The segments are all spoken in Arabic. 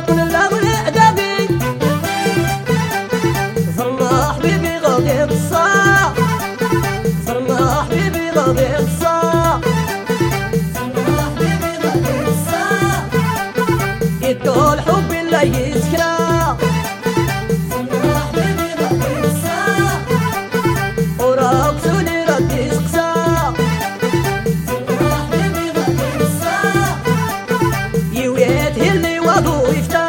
وكن الأغل أعدابي صرنا حبيبي غادي الصا صرنا حبيبي غادي الصا صرنا حبيبي غادي الصا يدو الحب لا يسكرا صرنا حبيبي غادي الصا وراك سولي ردي سقسا صرنا حبيبي غادي الصا يويت هلي وضو يفتا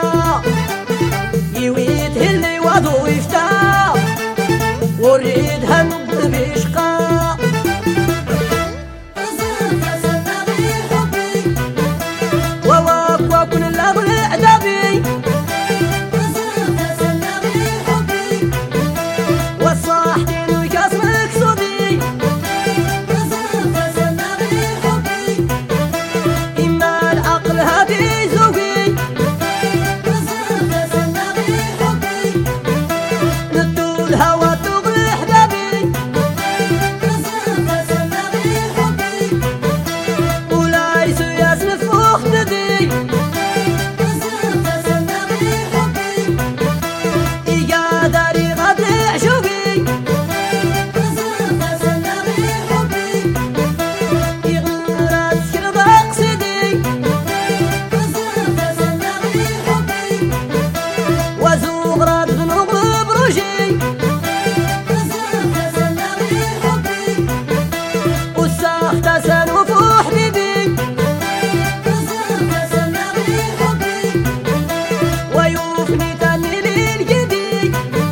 يويت هلي وضو يفتا وريدها نقل بشقا وواك وكن الأغل أعدابي وصاحتين وكاسمك صدي إما العقل هادي زوقي ندو الهوى تغلي حبابي ولا يسوياس نفوخ ندي إيقا داري غادي عشوقي يغرات كرضا قصدي وزغرات ذنوب بروجي وساخت سنوف حبيبي ويوفني تاني للجدي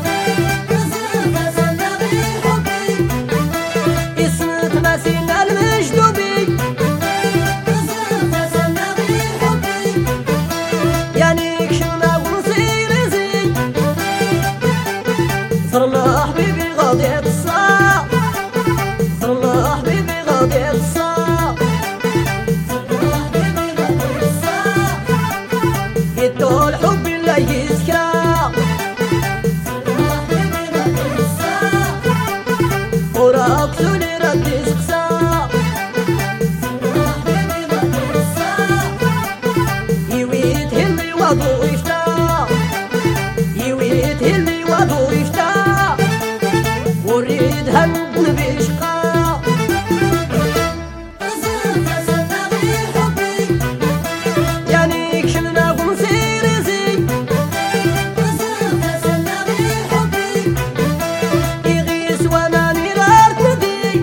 اسمك مسين المجدوبي يعني كشنا ونصير زي صرنا حبيبي غادي الصا صرنا حبيبي غادي الصا صرنا حبيبي غادي الصا يدو الحب لا يسكرا صرنا حبيبي غادي الصا وراك سولي ردي سقسا صرنا حبيبي غادي الصا يويت هلي وضو يفتا يويت هلي وضو يفتا وريدها نقل بشقا يعني كشلنا ونصير زي يغيس وانا نيرار تدي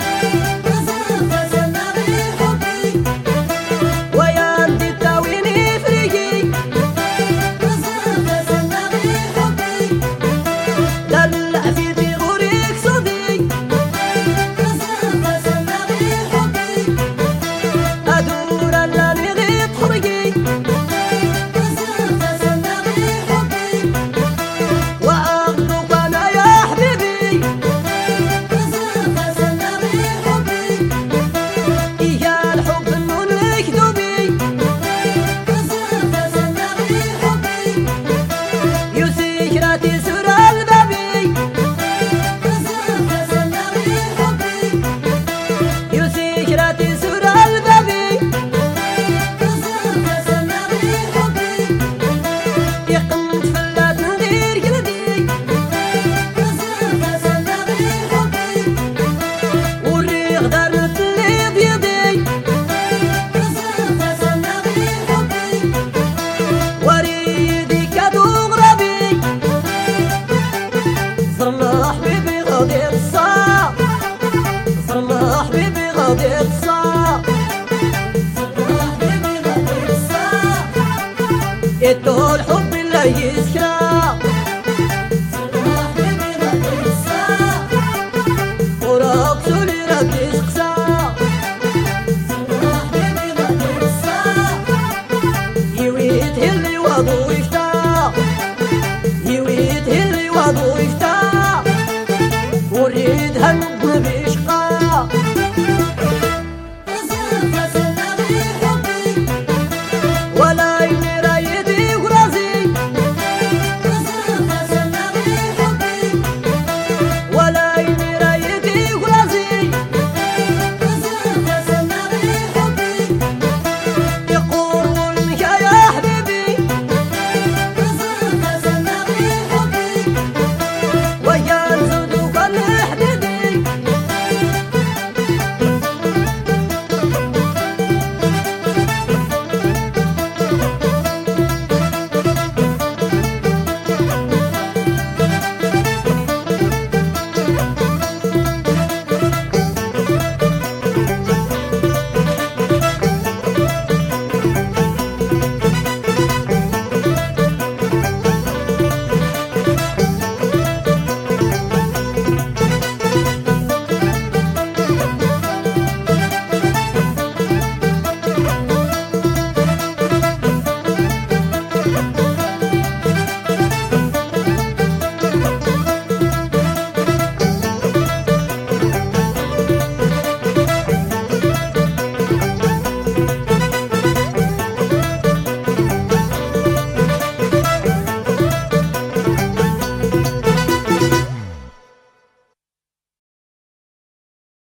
وياندي تاويني فريقي دلع في غوريك صدي أدور أنني غيط حرقي وأغلق أنا يا حبيبي إيا الحب النون مكتوبي يسكرتي سر البابي يسكرتي سر البابي يقنت فلات ندير قلبي والريق دارت اللي بيدي وريدي كادو غرابي صرنا حبيبي غادي الصا صرنا حبيبي غادي الصا صرنا حبيبي غادي الصا يدو الحب لا يسكرا صرنا حبيبي غادي الصا وراك سولي ردي سقسا صرنا حبيبي غادي الصا يويت هلي وضو يفتا